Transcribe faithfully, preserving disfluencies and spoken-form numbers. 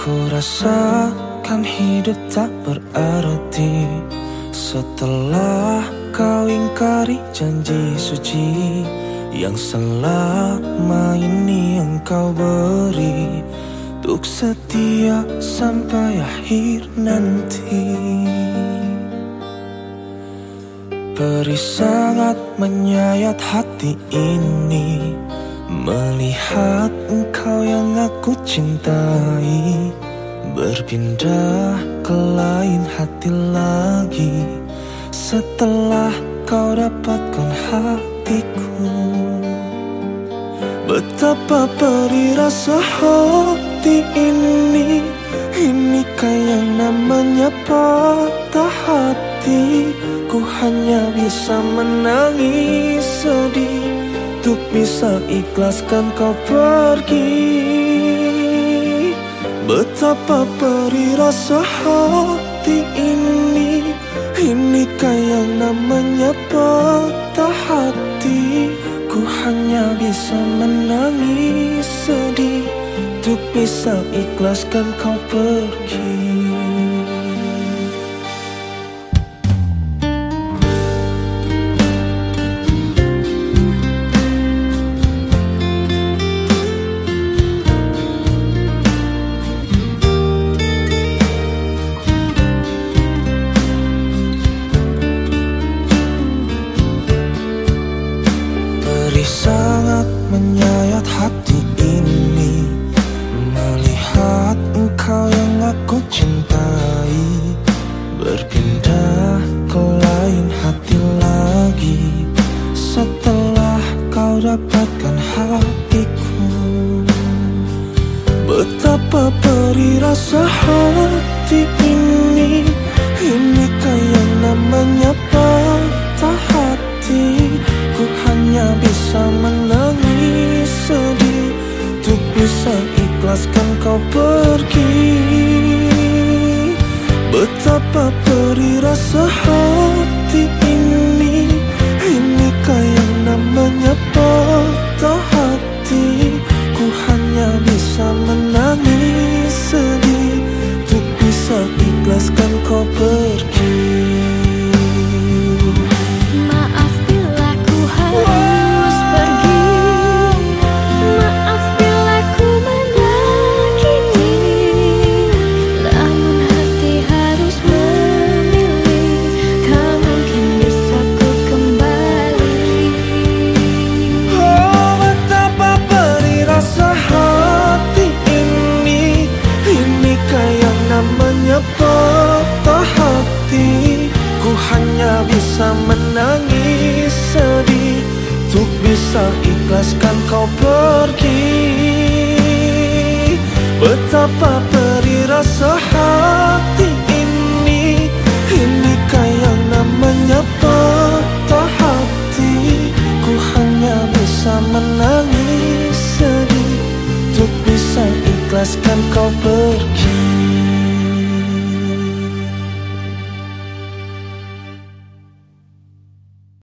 Ku rasakan hidup tak berarti setelah kau ingkari janji suci yang selama ini engkau beri untuk setia sampai akhir nanti. Perih sangat menyayat hati ini melihat engkau yang aku cintai berpindah ke lain hati lagi setelah kau dapatkan hatiku. Betapa perih rasa hati ini, inikah yang namanya patah hati. Ku hanya bisa menangis sedih untuk bisa ikhlaskan kau pergi. Betapa perih rasa hati ini, inikah yang namanya patah hati. Ku hanya bisa menangis sedih untuk bisa ikhlaskan kau pergi. Sangat menyayat hati ini melihat engkau yang aku cintai berpindah ke lain hati lagi setelah kau dapatkan hatiku. Betapa perih rasa hati ini, inikah yang namanya patah hati. Ku hanya bisa menangis sedih untuk bisa ikhlaskan kau pergi. Betapa perih rasa hati ini, inikah yang namanya patah hati. Ku hanya bisa menangis sedih untuk bisa ikhlaskan kau pergi. Patah hati, ku hanya bisa menangis sedih untuk bisa ikhlaskan kau pergi. Betapa perih rasa hati